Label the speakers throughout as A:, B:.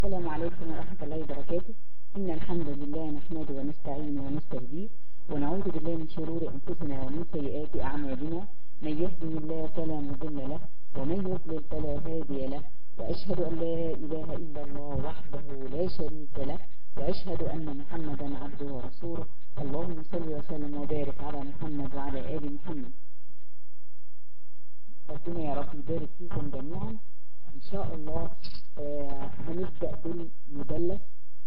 A: السلام عليكم ورحمة الله وبركاته. إن الحمد لله نحمده ونستعينه ونستهديه ونعوذ بالله من شرور أنفسنا ومن سيئات أعمالنا. من يهده الله فلا مضل له ومن يضلل فلا هادي له، وأشهد أن لا إله إلا الله وحده لا شريك له، وأشهد أن محمدا عبده ورسوله. اللهم صل وسلم وبارك على محمد وعلى آل محمد. ربنا يا رب يبارك فيكم جميعا. إن شاء الله هنبدأ بالمدلس.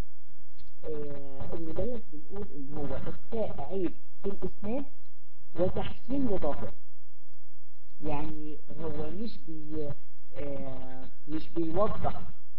A: المدلس بنقول إن هو إخفاء عيب في الإسناد وتحسين لظاهر. يعني هو مش بيوضح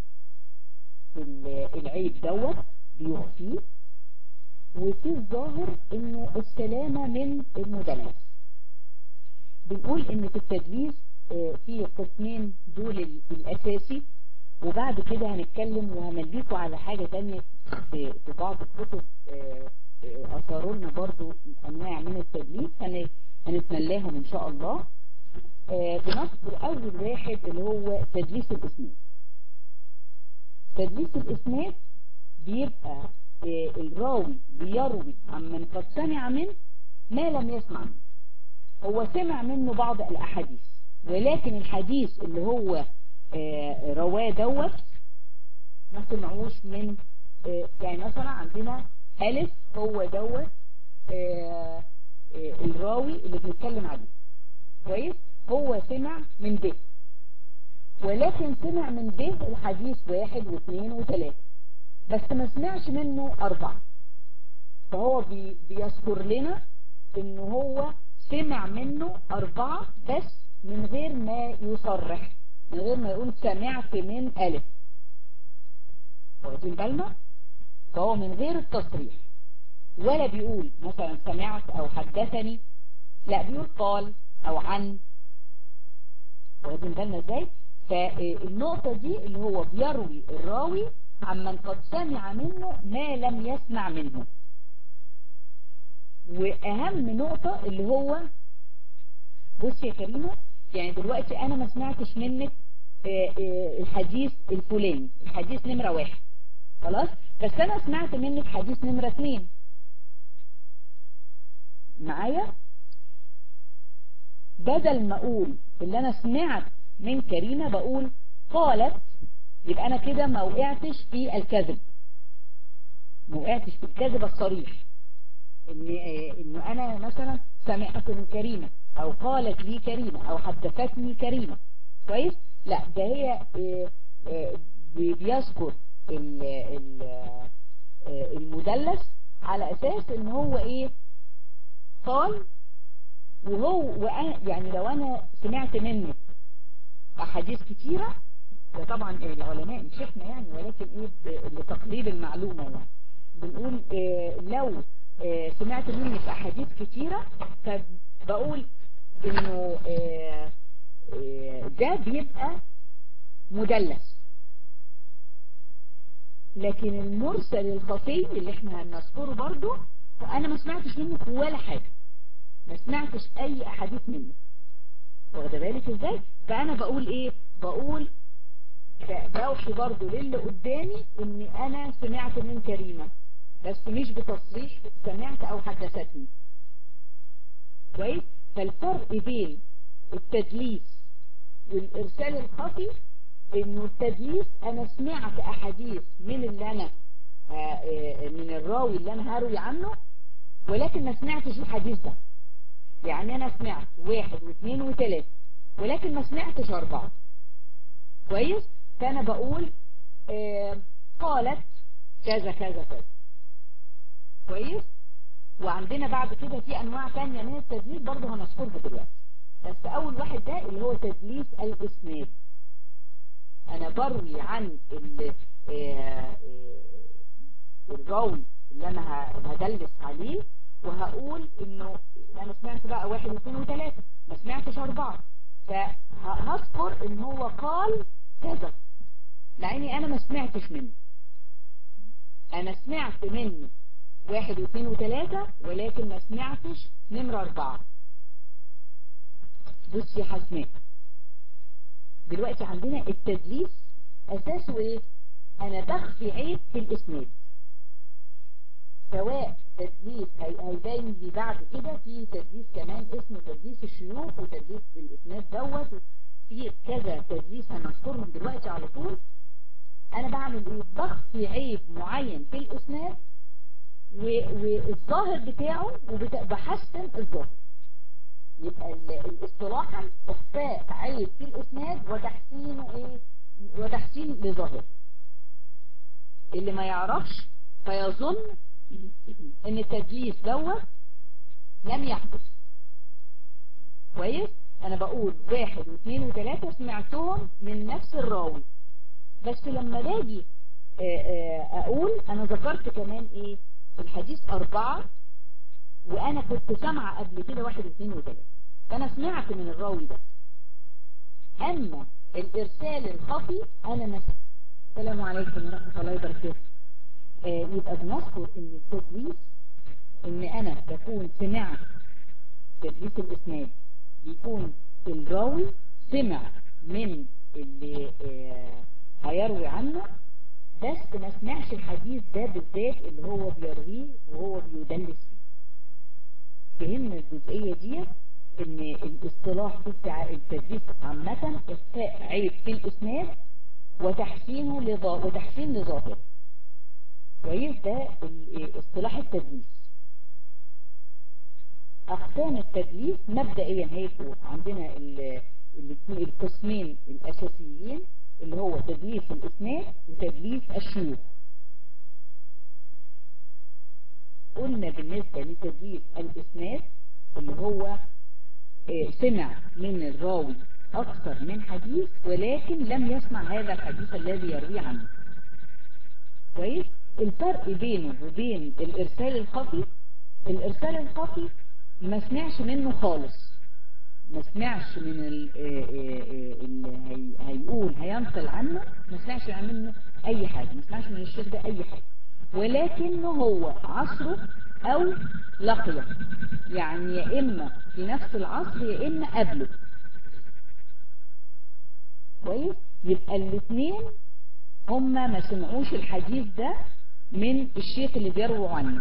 A: العيب دوت، بيخفيه، وفي الظاهر إنه السلامة من المدلس. بنقول إن في التدليس في قسمين دول الأساسي، وبعد كده هنتكلم وهمليكوا على حاجة تانية في بعض الكتب أثاروا لنا برضو أنواع من التدليس هنتملاهم إن شاء الله. بنذكر أول واحد اللي هو تدليس الإسناد. تدليس الإسناد بيبقى الراوي بيروي عمن قد سمع منه ما لم يسمع منه. هو سمع منه بعض الأحاديث، ولكن الحديث اللي هو رواه دوت ما سمعوش من يعني مثلا عندنا ألف هو دوت الراوي اللي بنتكلم عليه كويس، هو سمع من ب، ولكن سمع من ب الحديث 1 و2 و3 بس ما سمعش منه 4. فهو بيذكر لنا ان هو سمع منه 4 بس من غير ما يصرح، من غير ما يقول سمعت من ألف. واخدين بالنا؟ فهو من غير التصريح، ولا بيقول مثلا سمعت او حدثني، لا بيقول قال او عن. واخدين بالنا ازاي؟ فالنقطة دي اللي هو بيروي الراوي عمن قد سمع منه ما لم يسمع منه. واهم نقطة اللي هو بص يا كريمة، يعني دلوقتي انا ما سمعتش منك الحديث الفلاني، الحديث نمرة 1 خلاص، بس انا سمعت منك حديث نمرة 2 معايا. بدل ما اقول اللي انا سمعت من كريمة بقول قالت، يبقى انا كده ما وقعتش في الكذب، ما وقعتش في الكذب الصريح انه انا مثلا سمعت من كريمة او قالت لي كريمة او حدثتني كريمة كويس. لا ده هي بيذكر المدلس على اساس ان هو ايه قال، وهو يعني لو انا سمعت منه احاديث كتيرة، ده طبعا العلماء مش احنا يعني، ولكن ايه لتقريب المعلومة يعني بنقول لو سمعت منك احاديث كتيرة فبقول انه ده بيبقى مدلس. لكن المرسل الخفي اللي احنا هنذكره برضو، انا ما سمعتش منك ولا حاجة، ما سمعتش اي احاديث منك، واخده بالك ازاي؟ فانا بقول ايه؟ بقول بوحي برضو للي قدامي اني انا سمعت من كريمة بس مش بتصريح سمعت او حدثتني كويس. فالفرق بين التدليس والارسال الخفي انه التدليس انا سمعت احاديث من اللي انا من الراوي اللي انا هروي عنه، ولكن ما سمعتش الحديث ده. يعني انا سمعت 1 و2 و3 ولكن ما سمعتش 4 كويس. فانا بقول قالت كذا كذا كذا كويس. وعندنا بعد كده في انواع تانية من التدليس برضه هنذكرها دلوقتي، بس اول واحد ده اللي هو تدليس الاسناد. انا بروي عن الراوي اللي انا هدلس عليه وهقول انه انا سمعت بقى 1 و2 و3 ما سمعتش 4، فهذكر ان هو قال كذا لاني انا ما سمعتش منه. انا سمعت منه 1 و2 و3 ولكن ما سمعتش نمرة 4. بص يا حسناء، دلوقتي عندنا التدليس اساسه ايه؟ انا بخفي عيب في الاسناد، سواء تدليس هيبين لي بعد كده في تدليس كمان اسمه تدليس الشيوخ وتدليس الاسناد دوت، في كذا تدليس هنذكرهم دلوقتي على طول. انا بعمل ايه؟ بخفي عيب معين في الاسناد والظاهر بتاعه وبحسن الظاهر. يبقى الاصطلاحا اخفاء عيب في الاسناد وتحسينه ايه؟ وتحسين لظاهر. اللي ما يعرفش فيظن ان التدليس دوت لم يحدث. كويس؟ انا بقول 1 و2 و3 سمعتهم من نفس الراوي، بس لما باجي اقول انا ذكرت كمان ايه الحديث 4 وانا كنت سامعه قبل كده 1 و2 و3، فانا سمعت من الراوي ده. اما الارسال الخفي انا نسيت. السلام عليكم ورحمه الله وبركاته. يبقى بنذكر ان التدليس ان انا بكون سمعت تدليس الاسناد، بيكون الراوي سمع من اللي هيروي عنه بس ما سمعش الحديث ده بالذات اللي هو بيرويه وهو بيدلس فيه. فهمنا الجزئية دي ان الاصطلاح بتاع التدليس عامة اخفاء عيب في الاسناد وتحسين لظاهر. كويس؟ ده اصطلاح التدليس. اقسام التدليس مبدئيا هيبقوا عندنا القسمين الاساسيين اللي هو تدليس الاسناد وتدليس الشيوخ. قلنا بالنسبة لتدليس الاسناد اللي هو سمع من الراوي اكثر من حديث ولكن لم يسمع هذا الحديث الذي يروي عنه. كويس؟ الفرق بينه وبين الارسال الخفي، الارسال الخفي ما سمعش منه خالص، ما سمعش من اللي هيقول هينقل عنه، ما سمعش منه اي حاجة، ما سمعش من الشيخ ده اي حاجة، ولكنه هو عصره او لقيه، يعني يا اما في نفس العصر يا اما قبله. كويس؟ يبقى الاثنين هما ما سمعوش الحديث ده من الشيخ اللي بيروي عنه،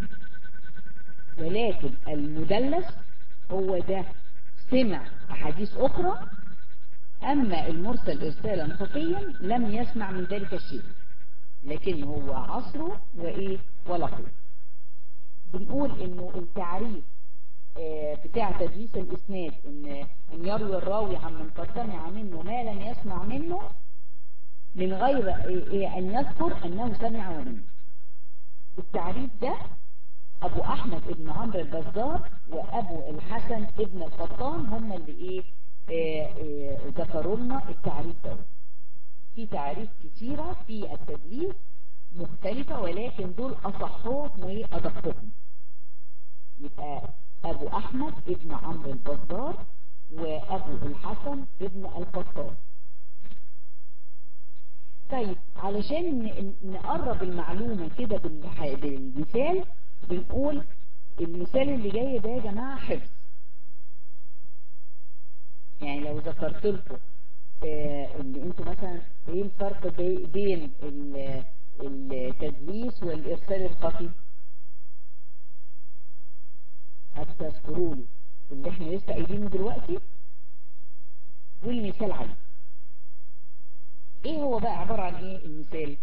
A: ولكن المدلس هو ده سمع أحاديث أخرى. أما المرسل إرسالا خفيا لم يسمع من ذلك الشيء، لكن هو عصره وإيه ولقيه. بنقول إنه التعريف بتاع تدليس الإسناد إن يروي الراوي عن من قد سمع منه ما لم يسمع منه من غير أن يذكر أنه سمع منه. التعريف ده أبو أحمد ابن عمرو البزار وأبو الحسن ابن القطان هم اللي ذكروا لنا التعريف ده. في تعريف كتيرة في التدليس مختلفة، ولكن دول أصحهم وأدقهم. يبقى أبو أحمد ابن عمرو البزار وأبو الحسن ابن القطان. طيب علشان نقرب المعلومة كده بالمثال، بنقول المثال اللي جاي ده يا جماعة حفظ. يعني لو ذكرت لكم ان انتوا مثلا ايه الفرق بين التدليس والارسال الخفي، هتذكروا لي اللي احنا لسه قايلينه دلوقتي والمثال عليه. ايه هو بقى عبارة عن ايه المثال؟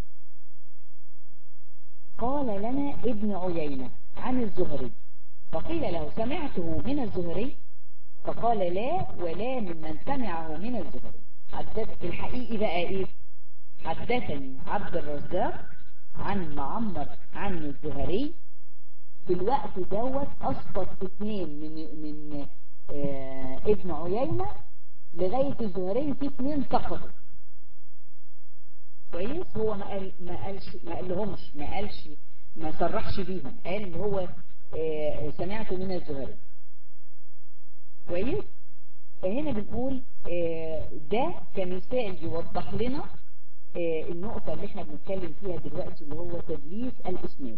A: قال لنا ابن عيينة عن الزهري، فقيل له سمعته من الزهري؟ فقال لا ولا ممن سمعه من الزهري. الحقيقي بقى ايه؟ حدثني عبد الرزاق عن معمر عن الزهري. في الوقت دوت اسقط 2 من ابن عيينة لغاية الزهري، في 2 سقطوا. كويس؟ هو ما صرحش بيهم، قال ان هو سمعته من الزهري. كويس؟ فهنا بنقول ده كمثال يوضح لنا النقطة اللي احنا بنتكلم فيها دلوقتي اللي هو تدليس الاسناد.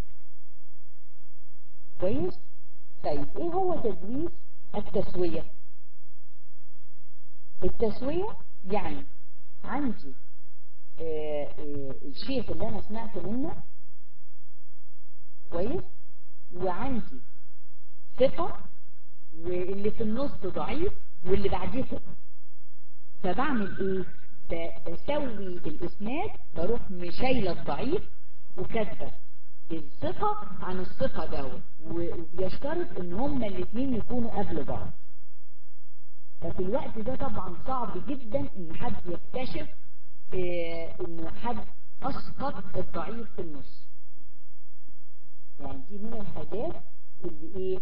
A: كويس؟ طيب ايه هو تدليس التسوية؟ التسوية يعني عندي الشيخ اللي انا سمعت منه كويس، وعندي ثقة، واللي في النص ضعيف، واللي بعديه ثقة. فبعمل ايه؟ بسوي الاسناد، بروح مشايلة الضعيف وكاتبة الثقة عن الثقة دوت، وبيشترط ان هما الاثنين يكونوا قبل بعض. ففي الوقت ده طبعا صعب جدا ان حد يكتشف ان حد اسقط الضعيف في النص. يعني دي من الحاجات اللي ايه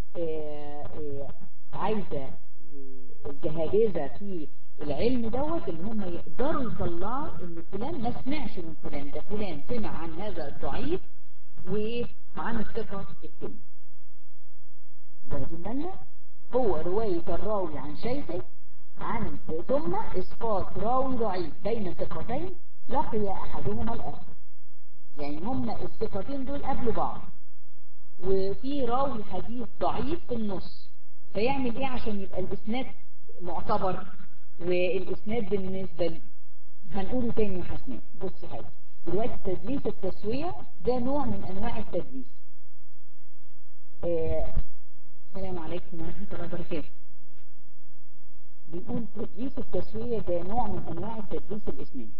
A: عايزة الجهابذة في العلم دوت، ان هم يقدروا يطلعوا ان فلان ما سمعش من فلان، ده فلان سمع عن هذا الضعيف وعن الثقة التاني. واخدين بالنا؟ هو رواية الراوي عن شيخه عن ثم اسقاط راوي ضعيف بين ثقتين لقي احدهما الاخر. يعني هما الثقتين دول قبل بعض، وفي راوي حديث ضعيف في النص، فيعمل ايه عشان يبقى الاسناد معتبر؟ والاسناد بالنسبة هنقوله تاني يا حسناء. بص حاجة دلوقتي، تدليس التسوية ده نوع من انواع التدليس. السلام عليكم ورحمة الله وبركاته. بنقول تدليس التسوية ده نوع من انواع التدليس الاسناد.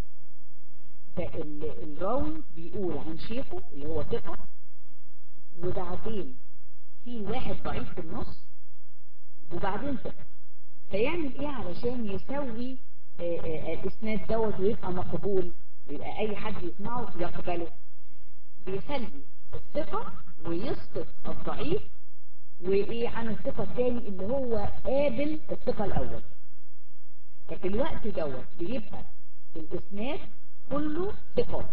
A: فالراوي بيقول عن شيخه اللي هو ثقة، وبعدين في واحد ضعيف في النص، وبعدين ثقة. فيعمل ايه علشان يسوي الاسناد دوت ويبقى مقبول، ويبقى اي حد يسمعه يقبله؟ بيخلي الثقة ويسقط الضعيف وايه عن الثقة الثاني اللي هو قابل الثقة الاول. ففي الوقت دوت بيبقى الاسناد كله ثقة،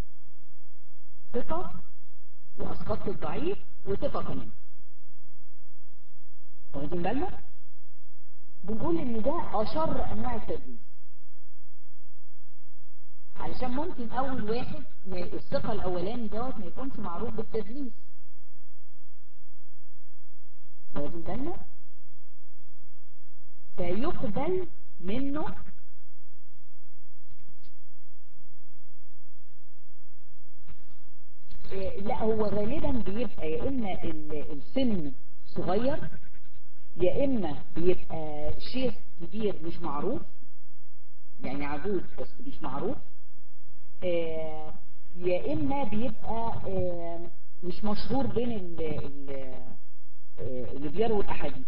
A: ثقة واسقطت الضعيف وثقة كمان. واخدين بالنا؟ بنقول ان ده اشر انواع التدليس، علشان ممكن اول واحد الثقة الاولاني دوت ما يكونش معروف بالتدليس. واخدين بالنا؟ فيقبل منه لا، هو غالبا بيبقى يا اما السن صغير، يا اما بيبقى شيخ كبير مش معروف، يعني عجوز بس مش معروف، يا اما بيبقى مش مشهور بين اللي بيروي الاحاديث.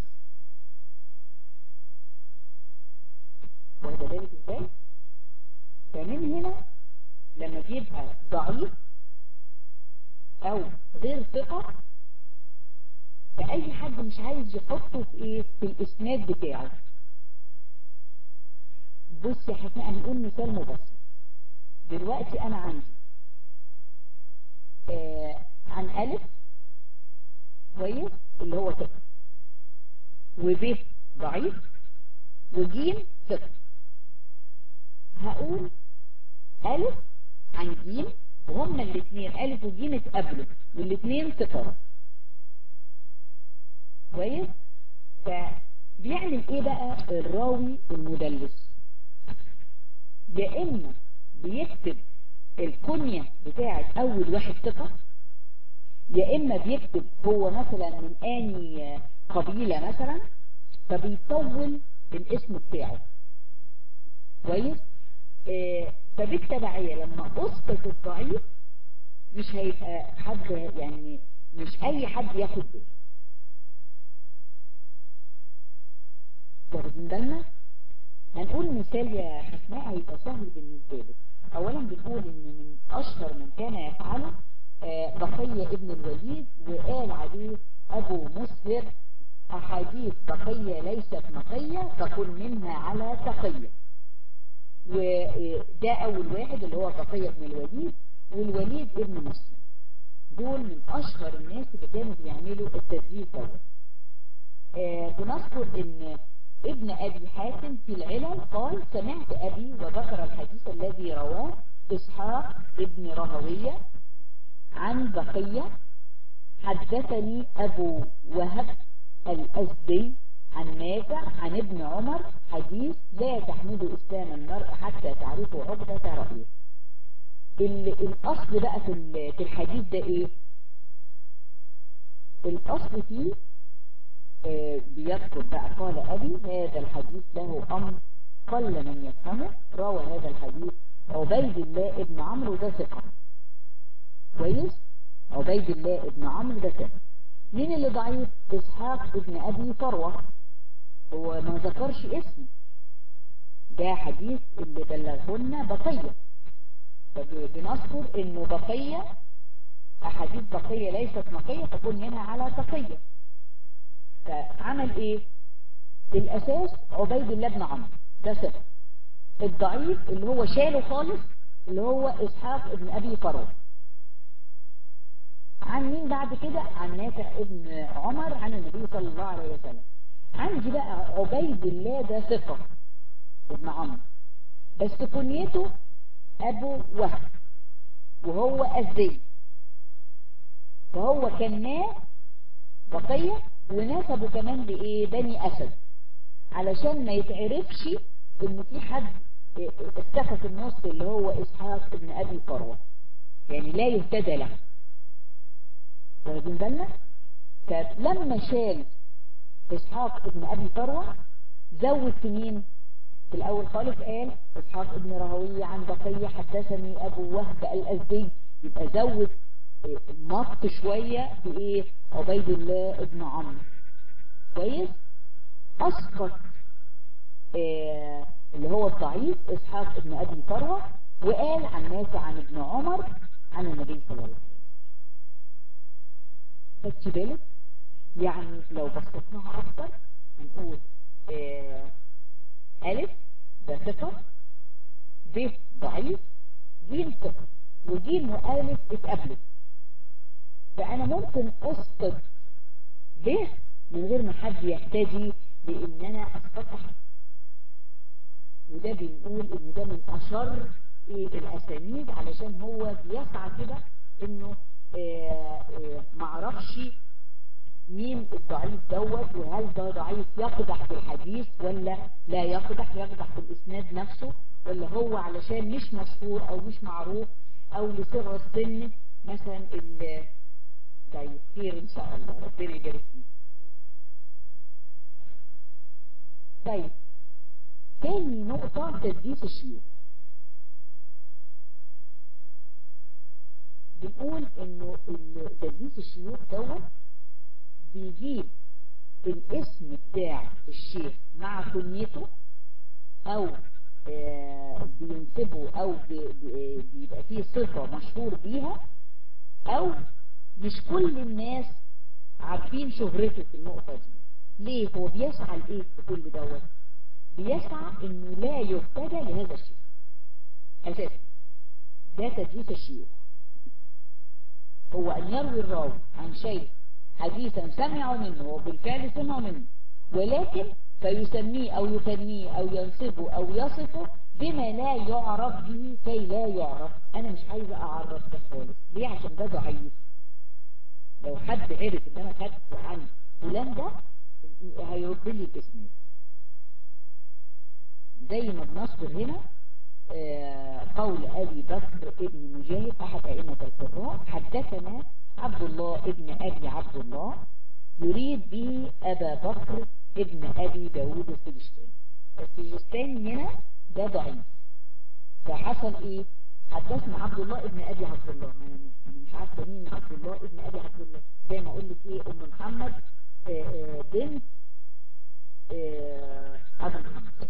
A: واخد بالك ازاي؟ فمن هنا لما بيبقى ضعيف او غير ثقة، فأي حد مش عايز يحطه في ايه في الاسناد بتاعه. بص يا حسناء، هنقول مثال مبسط. دلوقتي انا عندي عن ألف كويس اللي هو ثقة، وب ضعيف، وجيم ثقة. هقول ألف عن جيم، وهما الاثنين ألف وجيم اتقابلوا والاثنين ثقات كويس. فبيعمل ايه بقى الراوي المدلس؟ يا اما بيكتب الكنية بتاعت اول واحد ثقة، يا اما بيكتب هو مثلا من اني قبيلة مثلا، فبيطول الاسم بتاعه كويس. فبالتبعية لما اسقط الضعيف مش هيبقى حد، يعني مش اي حد ياخد باله. واخدين بالنا؟ هنقول مثال يا حسناء هيبقى سهل بالنسبة لك. اولا بنقول ان من اشهر من كان يفعله بقية ابن الوليد، وقال عليه ابو مسهر احاديث بقية ليست نقية فكن منها على تقية. وده اول واحد اللي هو بقية ابن الوليد، والوليد ابن مسلم. دول من اشهر الناس اللي كانوا بيعملوا التدليس دوت. بنذكر ان ابن ابي حاتم في العلل قال سمعت ابي، وذكر الحديث الذي رواه اسحاق ابن راهويه عن بقية حدثني ابو وهب الازدي عن نافع عن ابن عمر حديث لا تحمد اسلام المرء حتى تعرفوا عقدة رأيه. الاصل بقى في الحديث ده ايه؟ الاصل فيه بيذكر بقى قال ابي هذا الحديث له امر قل من يفهمه. روى هذا الحديث عبيد الله ابن عمرو ده ثقة. كويس؟ عبيد الله ابن عمرو ده ثقة. مين اللي ضعيف؟ اسحاق ابن ابي فروة، هو ما ذكرش اسمه. ده حديث اللي بلغهن بقية، فبنذكر انه بقية، احاديث بقية ليست نقية تكون منها على تقية. فعمل ايه؟ الاساس عبيد الله بن عمرو ده ثقة. الضعيف اللي هو شاله خالص اللي هو اسحاق ابن ابي فروة. عن مين بعد كده؟ عن نافع ابن عمر عن النبي صلى الله عليه وسلم. عندي بقى عبيد الله ده ثقة ابن عمرو، بس كنيته ابو وهب وهو أزدي، فهو كناه بقية ونسبه كمان لإيه؟ بني أسد، علشان ما يتعرفش إن في حد اختفى في النص اللي هو إسحاق ابن أبي فروة، يعني لا يهتدى له. واخدين بالنا؟ فلما شال إسحاق ابن أبي فروة زود في مين؟ في الأول خالص قال إسحاق ابن راهويه عن بقية حدثني أبو وهب الأزدي، يبقى زود مط شوية في إيه؟ عبيد الله ابن عمرو. كويس؟ أسقط اللي هو الضعيف إسحاق ابن أبي فروة، وقال عن نافع عن ابن عمر عن النبي صلى الله عليه وسلم. خدتي بالك؟ يعني لو بسطناها أكتر هنقول ألف ده ثقة، ب ضعيف، ج ثقة، وجيم وألف اتقابلوا. فأنا ممكن أسقط ب من غير ما حد يحتاجي لأن أنا أسقطها. وده بنقول إن ده من أشر الأسانيد، علشان هو بيسعى كده إنه معرفش مين الضعيف دوت، وهل ده ضعيف يقدح في الحديث ولا لا يقدح في الإسناد نفسه، ولا هو علشان مش مشهور أو مش معروف أو لصغر السن مثلا. طيب خير إن شاء الله، ربنا يبارك فيه. طيب تاني نقطة تدليس الشيوخ. بنقول إنه تدليس الشيوخ دوت بيجيب الاسم بتاع الشيخ مع كنيته، او بينسبه، او بيبقى فيه صفة مشهور بيها، او مش كل الناس عارفين شهرته في النقطة دي. ليه؟ هو بيسعى لإيه في كل دوت؟ بيسعى انه لا يهتدى لهذا الشيء اساسا. ده تدليس الشيوخ، هو ان يروي الراوي عن شيء حديثا سمعوا منه وبالفعل سمعوا منه، ولكن فيسميه أو يكنيه أو ينسبه أو يصفه بما لا يعرف به كي لا يعرف. أنا مش عايزة أعرف ده خالص. ليه؟ عشان ده ضعيف. لو حد عرف إن أنا خدت عن فلان ده هيرد لي الإسناد. زي ما بنذكر هنا قول أبي بكر ابن مجاهد أحد أئمة القراء: حدثنا عبد الله ابن أبي عبد الله يريد به أبا بكر ابن أبي داود السجستاني. السجستاني هنا ده ضعيف، فحصل إيه؟ حدثنا عبد الله ابن أبي عبد الله. أنا مش عارفة مين عبد الله ابن أبي عبد الله. زي ما أقول لك إيه، أم محمد بنت أبو محمد،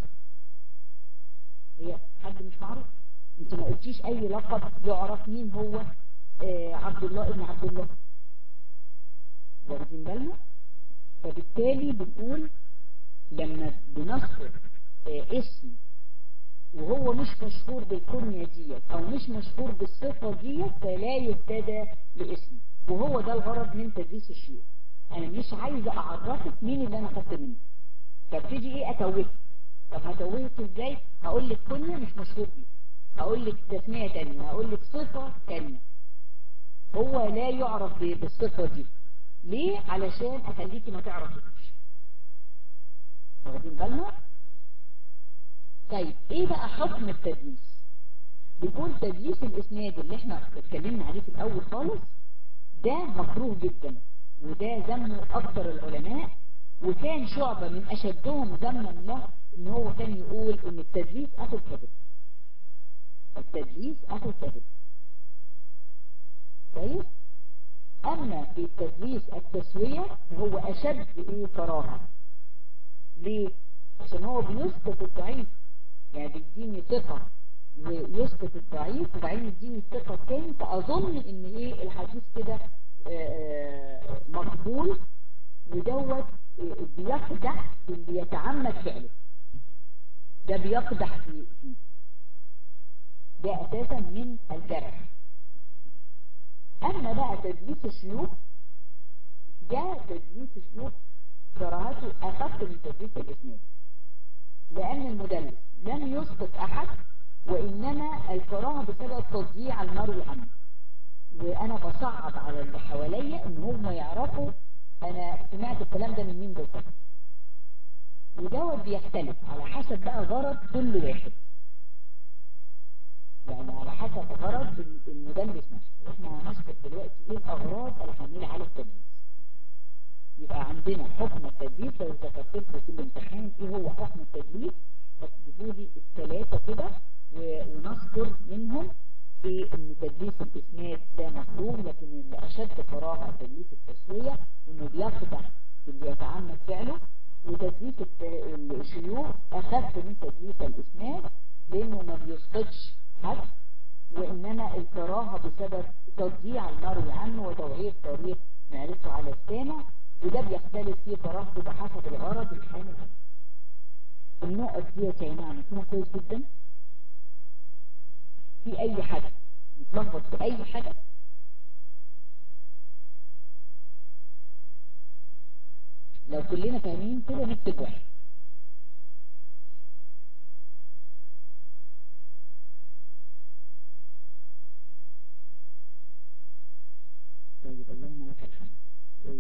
A: هي حد مش معروف. انت ما قلتيش اي لقب يعرف مين هو عبد الله ابن عبد الله. واخدين بالنا؟ فبالتالي بنقول لما بنذكر اسم وهو مش مشهور بالكنية ديت او مش مشهور بالصفة ديت فلا يبتدى باسمه. وهو ده الغرض من تدليس الشيوخ. انا مش عايزة اعرفك مين اللي انا خدت منه، فبتيجي ايه اتوهك. طب هتوهك ازاي؟ هقول لك كنية مش مشهور بيها، هقول لك تسمية تانية، هقول لك صفة تانية. هو لا يعرف بالصفة دي. ليه؟ علشان اخليكي ما تعرفيش. واخدين بالنا؟ طيب ايه بقى حكم التدليس؟ بيقول تدليس الاسناد اللي احنا اتكلمنا عليه في الاول خالص ده مكروه جدا، وده ذمه اكثر العلماء، وكان شعبة من اشدهم ذما له ان هو كان يقول ان التدليس اخو الكذب. التدليس اخو الكذب. كويس. اما في التدليس التسوية فهو اشد كراهة. ليه؟ عشان هو بيسقط الضعيف، يعني بيديني ثقة ويسقط الضعيف وبعدين يديني الثقة التاني، فاظن ان الحديث كده مقبول، ودوت بيقدح في اللي يتعمد فعله. ده بيقدح فيه، ده اساسا من الجرح. اما بقى تدليس الشيوخ، ده تدليس الشيوخ كراهته اخف من تدليس الاسناد، لان المدلس لم يسقط احد، وانما الكراهه بسبب تضييع المروي عنه. وانا بصعب على اللي حواليا ان هم يعرفوا انا سمعت الكلام ده من مين بالظبط، ودوت بيختلف على حسب بقى غرض كل واحد، يعني على حسب غرض المدلس نفسه. احنا هنذكر دلوقتي ايه الاغراض الحامله على التدليس. يبقى عندنا حكم التدليس، لو ذكرت لكم في الامتحان ايه هو حكم التدليس هتجيبوا لي الثلاثه كده ونذكر منهم ايه. ان تدليس الاسناد ده مكروه، لكن اللي اشد كراهه تدليس التسويه، وانه بيقدح في اللي يتعمد فعله. وتدليس الشيوخ اخف من تدليس الاسناد لانه ما بيسقطش حد، وانما الكراهه بسبب تضييع المروي عنه وتوعية طريق معرفته على السامع، وده بيختلف فيه كراهته بحسب الغرض الحامل عنه. النقط دي يا جماعه مفهومه كويس جدا. في اي حاجه متلخبط في اي حاجه؟ لو كلنا فاهمين كده نكتب واحد. طيب اللهم لك الحمد. كويس.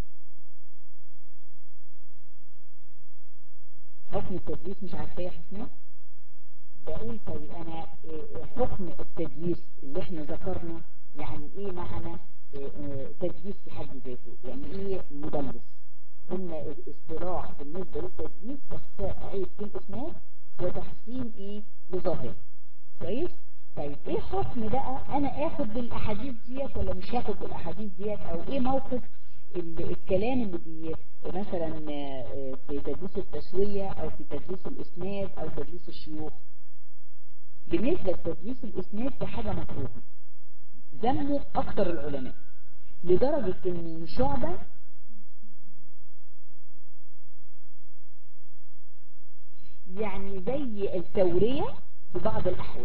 A: حكم التدليس مش عارفه يا حسناء؟ بقول طيب انا حكم التدليس اللي احنا ذكرنا، يعني ايه معنى تدليس في حد ذاته؟ يعني ايه مدلس؟ قلنا الاصطلاح بالنسبه للتدليس اخفاء عيب في الاسناد وتحسين لظاهر. كويس. طيب ايه حكم بقى انا اخد بالاحاديث ديت ولا مش هاخد بالاحاديث ديت، او ايه موقف الكلام اللي مثلا في تدليس التسوية او في تدليس الاسناد او تدليس الشيوخ؟ بالنسبة لتدليس الاسناد ده حاجة مكروهة ذمه اكتر العلماء، لدرجة ان شعبة يعني زي التورية في بعض الاحوال.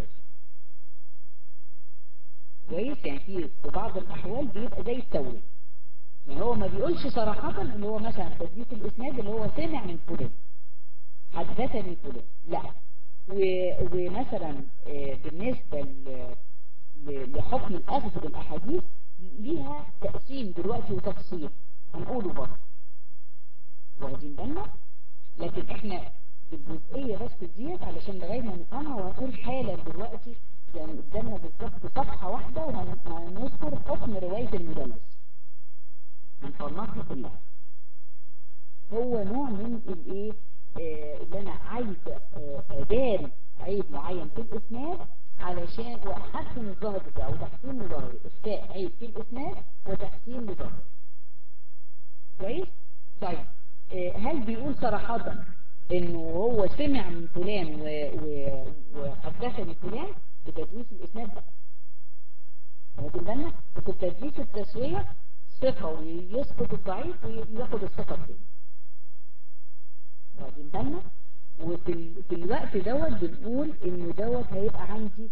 A: كويس. يعني في بعض الاحوال بيبقى زي التورية، يعني هو ما بيقولش صراحة اللي هو مثلا تدليس الاسناد اللي هو سمع من فلان حدثني فلان، لا. ومثلا بالنسبة لحكم الأخذ بالأحاديث ليها تقسيم دلوقتي وتفصيل هنقوله برضه، واخدين بالنا؟ لكن احنا بالجزئية بس ديت علشان لغاية ما نفهمها، وهنقول حالا دلوقتي يعني قدامنا بالظبط صفحة واحدة وهنذكر حكم رواية المدلس هنصنفها كلها. هو نوع من الايه اللي انا عايز اداري عيب معين في الاسناد علشان واحسن الظاهر بتاعه وتحسين لظاهره، اخفاء عيب في الاسناد وتحسين لظاهره. كويس. طيب هل بيقول صراحة انه هو سمع من فلان وحدثني فلان بتدليس الاسناد ده؟ واخدين بالنا؟ وفي تدليس التسوية ثقة ويسقط الضعيف وياخد الثقة التاني. واخدين بالنا؟ وفي الوقت دوت بنقول انه دوت هيبقى عندي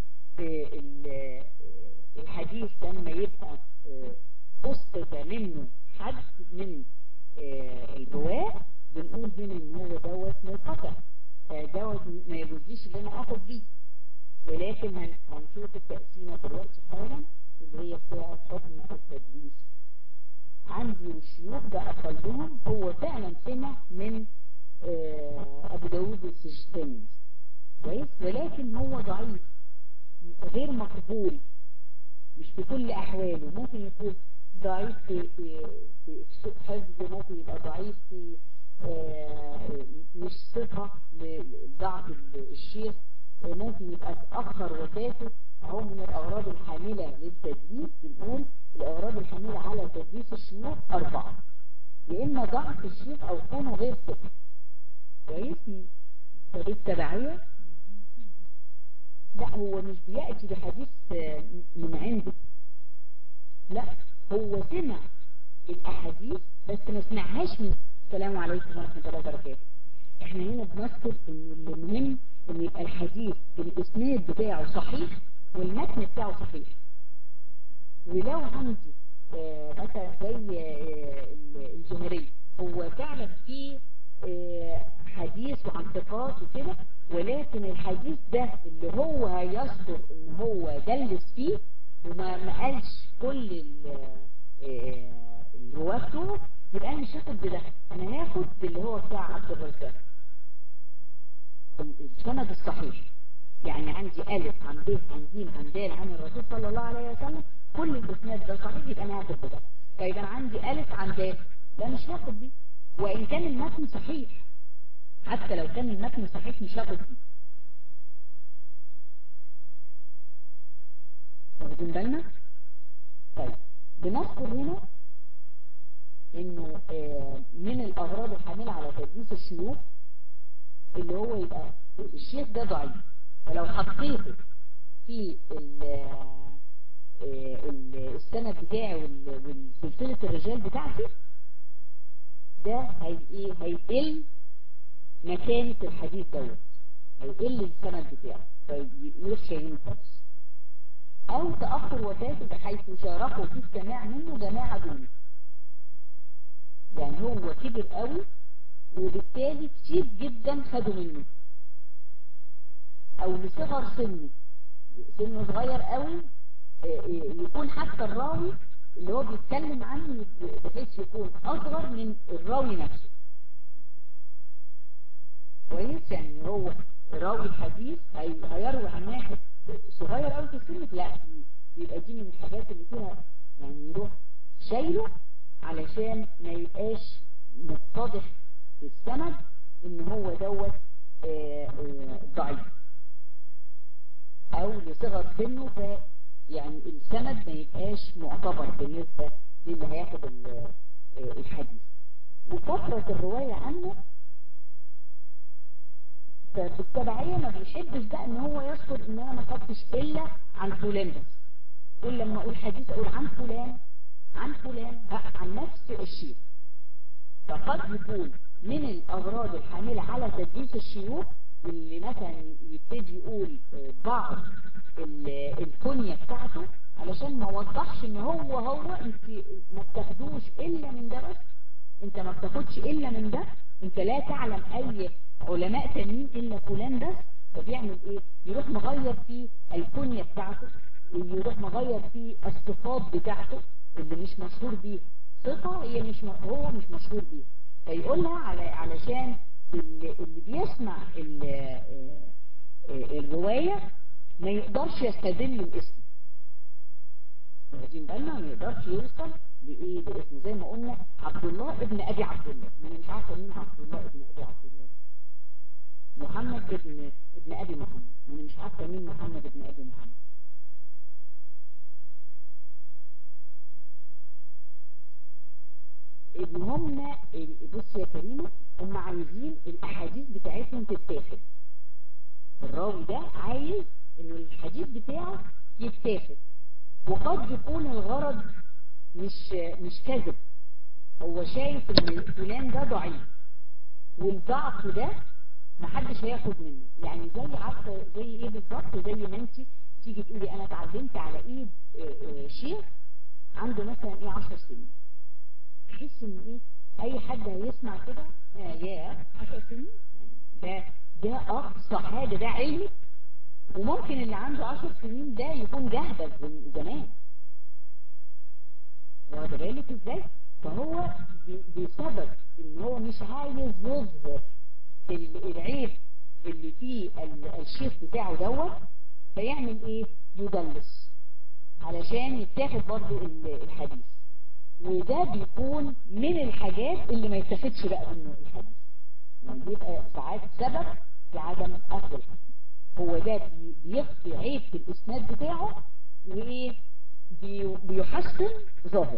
A: الحديث لما يبقى اسقط منه حد من الرواة، بنقول هنا ان هو دوت منقطع، فدوت ما يجوزليش ان انا اخد بيه. ولكن هنشوف التقسيمه دلوقتي حالا اللي هي بتاعه حكم التدليس. عندي الشيوخ ده اقلهم هو فعلا سمع من ابو داود السجستاني كويس، ولكن هو ضعيف غير مقبول، مش في كل احواله، ممكن يكون ضعيف في سوء حفظ، ممكن يبقى ضعيف في مش صفة لضعف الشيخ، ممكن يبقى تأخر وفاته. اهو من الأغراض الحاملة للتدليس بنقول الأغراض الحاملة على تدليس الشيوخ 4، يا إما ضعف الشيخ أو كونه غير ثقة. كويس. طب التبعية لا، هو مش بيأتي بحديث من عنده، لا هو سمع الأحاديث بس ما سمعهاش من السلام عليكم ورحمة الله وبركاته. احنا هنا بنذكر ان المهم ان يبقى الحديث الاسناد بتاعه صحيح والمتن بتاعه صحيح. ولو عندي مثلا زي الجهري، هو فعلا في حديث وعن ثقات وكده، ولكن الحديث ده اللي هو هيذكر ان هو دلس فيه وما قالش كل الرواة بتوعه، يبقى انا مش هاخد بده، انا هاخد باللي هو بتاع عبد الرزاق السند الصحيح. يعني عندي ألف عن ب عن ج عن د عن الرسول صلى الله عليه وسلم، كل الاسناد ده صحيح، يبقى انا هاخد بده. طيب انا عندي ألف عن د، لا مش هاخد دي، وان كان المتن صحيح، حتى لو كان المتن صحيح مش هاخد دي. واخدين بالنا؟ طيب بنذكر هنا انه من الاغراض الحاملة على تدليس الشيوخ اللي هو يبقى الشيخ ده ضعيف، فلو حطيته في السند بتاعي والسلسلة الرجال بتاعتي، ده هيقل مكانة الحديث دوت، هيقل السند بتاعه فيروح شايلينه خالص. او تأخر وفاته بحيث شاركوا في السماع منه جماعة دونه، يعني هو كبر قوي وبالتالي كتير جدا خدوا منه، او لصغر سنه صغير قوي، يكون حتى الراوي اللي هو بيتكلم عنه بحيث يكون اصغر من الراوي نفسه. كويس. يعني هو راوي الحديث هيروي عن واحد صغير قوي في السن، لا يبقى دي من الحاجات اللي فيها يعني يروح شايله علشان ما يبقاش متضح في السند ان هو دوت ضعيف او لصغر سنه، يعني السند ما يبقاش معتبر بالنسبة للي هياخد الحديث. وكثرة الرواية عنه، فبالتبعية ما بيحبش بقى ان هو يذكر ان انا ما خدتش الا عن فلان بس، كل لما اقول حديث اقول عن فلان عن فلان عن نفس الشيخ. فقد يكون من الاغراض الحاملة على تدليس الشيوخ اللي مثلا يبتدي يقول بعض الكنية بتاعته علشان ما وضحش ان هو انت ما بتاخدوش الا من ده بس، انت ما بتاخدش الا من ده، انت لا تعلم اي علماء تانيين الا فلان بس. فبيعمل ايه؟ يروح مغير في الكنية بتاعته، يروح مغير في الصفات بتاعته اللي مش مشهور بيها، صفة هي هو مش مشهور بيها، فيقولها علشان اللي بيسمع الرواية ما يقدرش يستدل الاسم. واخدين بالنا؟ ما يقدرش يوصل لايه باسم، زي ما قلنا عبد الله ابن ابي عبد الله، انا مش عارفه مين عبد الله ابن ابي عبد الله. محمد ابن ابي محمد، انا مش عارفه مين محمد ابن ابي محمد. ان هم بص يا كريمه، هم عايزين الاحاديث بتاعتهم تتاخد، الراوي ده عايز انه الحديث بتاعه يتاخد، وقد يكون الغرض مش كذب، هو شايف ان فلان ده ضعيف والضعف ده محدش هياخد منه. يعني زي عارفه زي ايه بالظبط؟ زي ما انت تيجي تقولي انا اتعلمت على ايد شيخ عنده مثلا 10 سنين، تحس ان اي حد هيسمع كده يا 10 سنين ده اقصى حاجه، ده علمي. وممكن اللي عنده 10 سنين ده يكون جهبذ زمان، واخد بالك ازاي؟ فهو بسبب ان هو مش عايز يظهر العيب اللي فيه الشيخ بتاعه دوت، فيعمل ايه؟ يدلس علشان يتاخد برضو الحديث. وده بيكون من الحاجات اللي ما يتاخدش بقى منه الحديث، يعني بيبقى ساعات سبب في عدم اخذ الحديث. هو ده بيخفي عيب في الاسناد بتاعه وايه، بيحسن ظاهر.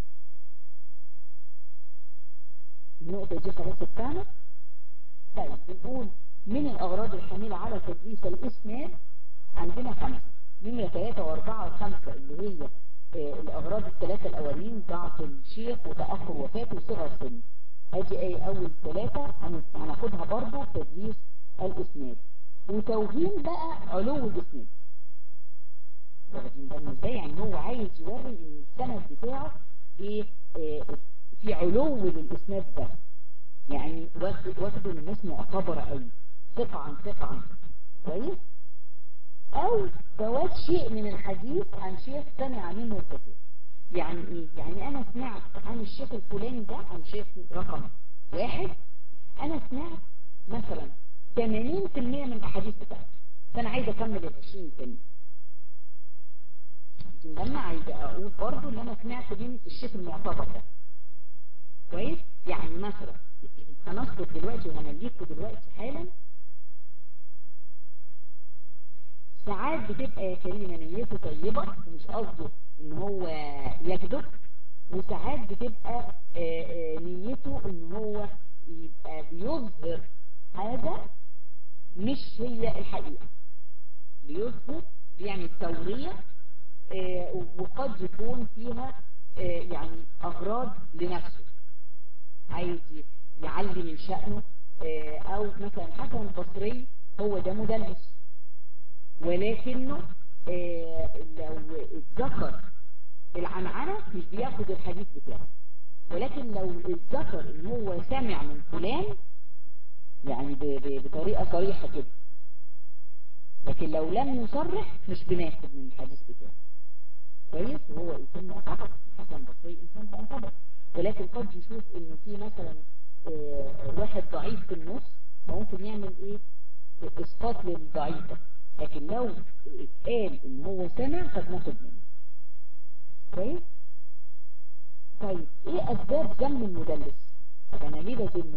A: النقطة دي خلاص اتفهمت. طيب بنقول من الأغراض الحاملة على تدريس الإسناد عندنا 5، نمرة 3 و4 و5 اللي هي الأغراض الثلاثة الأولين: ضعف الشيخ وتأخر وفاته وصغر سنه. ادي ايه أول 3 هناخدها برضو في تدريس الإسناد. وتوهين بقى علو الإسناد، واخدين بالنا ازاي؟ يعني هو عايز يوري ان السند بتاعه ايه، في علو للإسناد ده، يعني واخده من الناس معتبرة قوي، ثقة عن ثقة عن ثقة، كويس؟ او فوات شيء من الحديث عن شيخ سمع منه الكثير. يعني ايه؟ يعني انا سمعت عن الشيخ الفلاني ده، عن شيخ رقم 1، انا سمعت مثلا 80% من الاحاديث بتاعته، فانا عايزه اكمل ال20%. لما عايزه اقول برضو ان انا سمعت من الشيخ المعتبر ده، كويس؟ يعني مثلا هنذكر دلوقتي وهنليكوا دلوقتي حالا، ساعات بتبقى يا كريمة نيته طيبة ومش قصده ان هو يكذب، وساعات بتبقى نيته ان هو يبقى بيظهر حاجة مش هي الحقيقة، بيظهر بيعمل تورية، وقد يكون فيها يعني أغراض لنفسه، عايز يعلي من شأنه. أو مثلا حسن البصري هو ده مدلس، ولكنه لو اتذكر العنعنة مش بياخد الحديث بتاعه، ولكن لو اتذكر ان هو سمع من فلان يعني بطريقة صريحة كده، لكن لو لم يصرح مش بناخد من الحديث بتاعه، كويس؟ وهو انسان معتبر، حسن البصري انسان معتبر، ولكن قد يشوف انه في مثلا واحد ضعيف في النص، ممكن يعمل ايه؟ اسقاط للضعيف ده، لكن لو اتقال ان هو سمع فبناخد منه، كويس؟ طيب ايه اسباب ذم المدلس؟ طب انا ليه بذمه؟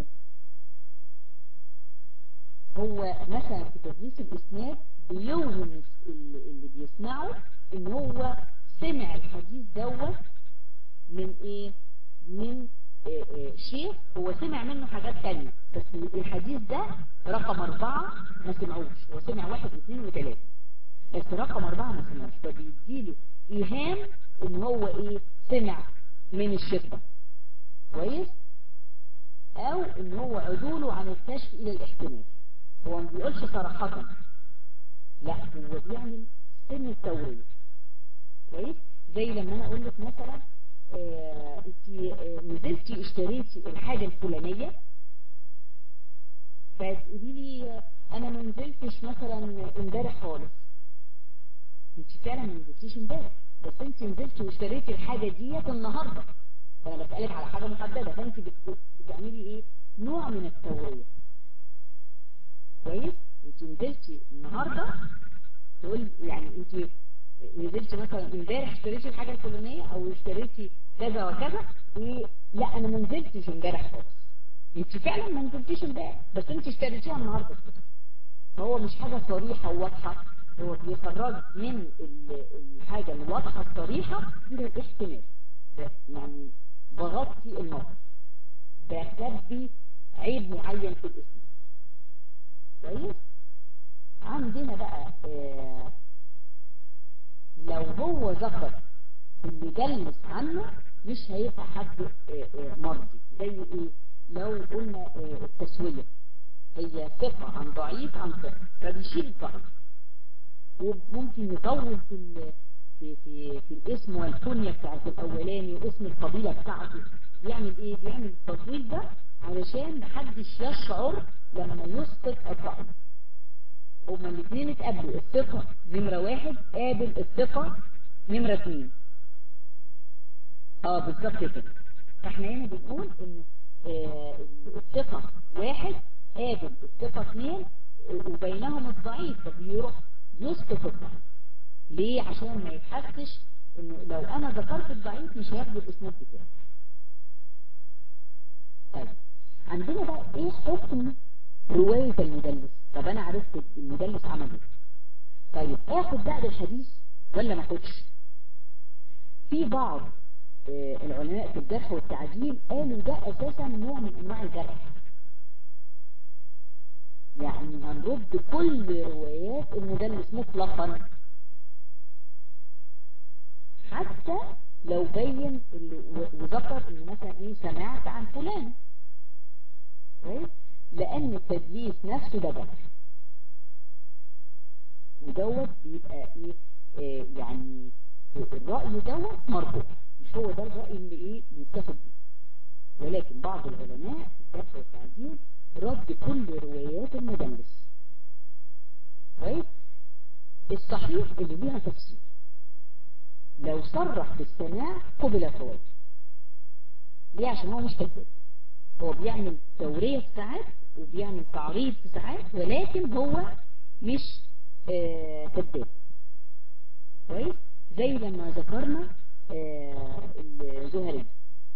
A: هو مثلا في تدريس الاسناد بيوهم اللي بيسمعه ان هو سمع الحديث دوت من ايه؟ من شيخ هو سمع منه حاجات تانية، بس الحديث ده رقم 4 ما سمعوش، هو سمع 1 و2 و3، بس رقم 4 ما سمعوش، فبيديله ايهام ان هو ايه؟ سمع من الشيخ ده، كويس؟ او ان هو عدوله عن الكشف الى الاحتمال. هو ما بيقولش صراحة، لا هو بيعمل سن التورية، كويس؟ زي لما انا اقول لك مثلا انت نزلتي اشتريتي الحاجة الفلانية، فتقولي لي انا ما نزلتش مثلا امبارح خالص، انت فعلا ما نزلتيش امبارح، بس انت نزلتي واشتريتي الحاجة ديت النهاردة، فانا بسألك على حاجة محددة، فانت بتعملي ايه؟ نوع من التورية، كويس؟ انت نزلتي النهاردة تقول يعني انت نزلتي مثلا امبارح اشتريتي الحاجة الفلانية او اشتريتي كذا وكذا، لا انا ما نزلتش امبارح خالص، انت فعلا ما نزلتيش امبارح بس انت اشتريتيها النهارده. فهو مش حاجة صريحة وواضحة، هو بيخرج من الحاجة الواضحة الصريحة الى الاحتمال، يعني بغطي الموقف، بخبي عيب معين في الاسم، كويس؟ عندنا بقى لو هو ذكر اللي جلس عنه مش هيبقى حد مرضي. زي ايه؟ لو قلنا التسوية هي ثقة عن ضعيف عن ثقة، فبيشيل الضعيف، وممكن يطول في الاسم والكنية بتاعت الاولاني واسم القبيلة بتاعته، يعمل ايه؟ بيعمل التطويل ده علشان محدش يشعر لما يسقط الضعيف. هما الاثنين اتقابلوا، الثقة نمرة 1 قابل الثقة نمرة 2، بالظبط كده. فاحنا هنا بنقول ان الثقة 1 قابل الثقة 2 وبينهم الضعيف، فبيروح يسقط الضعف. ليه؟ عشان ما يتحسش انه لو انا ذكرت الضعيف مش هياخد الاسناد بتاعه. طيب عندنا بقى ايه حكم رواية المدلس؟ طب انا عرفت المدلس عمل ايه، طيب اخد بقى بالحديث ولا ما اخدش؟ في بعض العلماء في الجرح والتعديل قالوا ده اساسا نوع من انواع الجرح، يعني هنرد كل روايات المدلس مطلقا حتى لو بين وذكر انه مثلا ايه سمعت عن فلان، كويس؟ لان التدليس نفسه ده جرح، ودوت بيبقى ايه يعني الرأي دوت مرفوع، مش هو ده الرأي اللي ايه بيتفق بيه، ولكن بعض العلماء في الجرح والتعديل رد كل روايات المدلس. كويس؟ الصحيح اللي ليها تفسير لو صرح بالسماع قبل فوات. ليه؟ عشان هو مش كذاب، هو بيعمل تورية في ساعات وبيعمل تعريض في ساعات، ولكن هو مش كذاب. كويس؟ زي لما ذكرنا الزهري،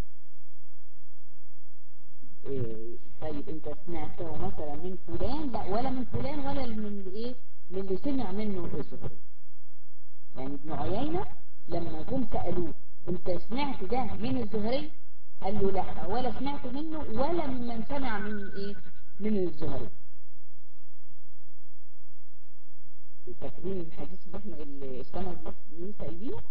A: طيب انت سمعته مثلا من فلان؟ لا، ولا من فلان ولا من ايه من اللي سمع منه الزهري. يعني ابن عيينة لما جم سألوه انت سمعت ده من الزهري؟ قال له لا، ولا سمعت منه ولا ممن سمع من ايه من الزهري. فاكرين الحديث اللي احنا السنة اللي سايبينه؟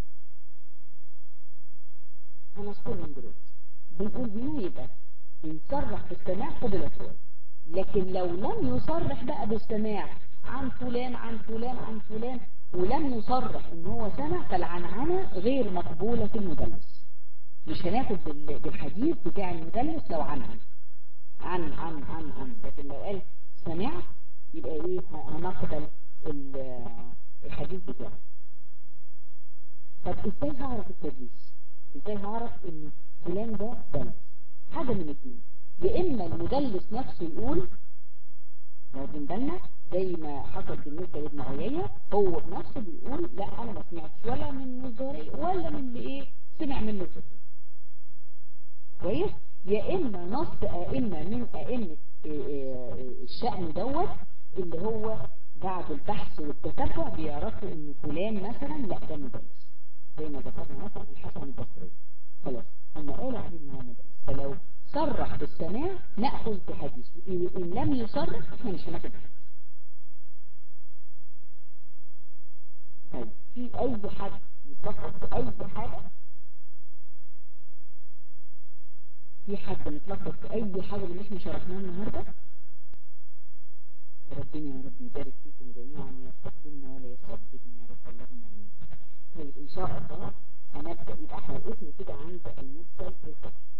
A: هنذكرهم دلوقتي. بنقول هنا يبقى إن صرح بالسماع قبل الفوات، لكن لو لم يصرح بقى بالسماع عن فلان عن فلان عن فلان ولم يصرح ان هو سمع، فالعنعنة غير مقبولة في المدلس. مش هناخد بالحديث بتاع المدلس لو عن لكن لو قال سمع يبقى ايه هنقبل الحديث بتاعه. طب ازاي هعرف التدليس؟ ازاي هعرف ان فلان ده دلس؟ حاجة من اثنين، يا اما المدلس نفسه يقول واخدين بالنا زي ما حصل بالنسبة لابن عيينة، هو بنفسه بيقول لا انا ما سمعتش ولا من الزهري ولا من اللي ايه سمع منه الزهري. كويس؟ يا اما نص ائمة من ائمة الشأن دوت اللي هو بعد البحث والتتبع بيعرفوا ان فلان مثلا لا ده مدلس، زي ما ذكرنا مثلا الحسن البصري، خلاص هم قالوا عليه ان هو مدلس. فلو صرح بالسماع نأخذ بحديثه، ان لم يصرح احنا مش هناخد بحديث. طيب في اي حد متلخبط في اي حاجة؟ في حد متلخبط في اي حاجة من اللي احنا شرحناها النهاردة؟ ربنا يا رب يبارك فيكم جميعا ويستخدمنا ولا يستخدمنا يا رب، اللهم امين. طيب ان شاء الله هنبدأ. يبقى احنا وقفنا كده عند المرسل الخفي.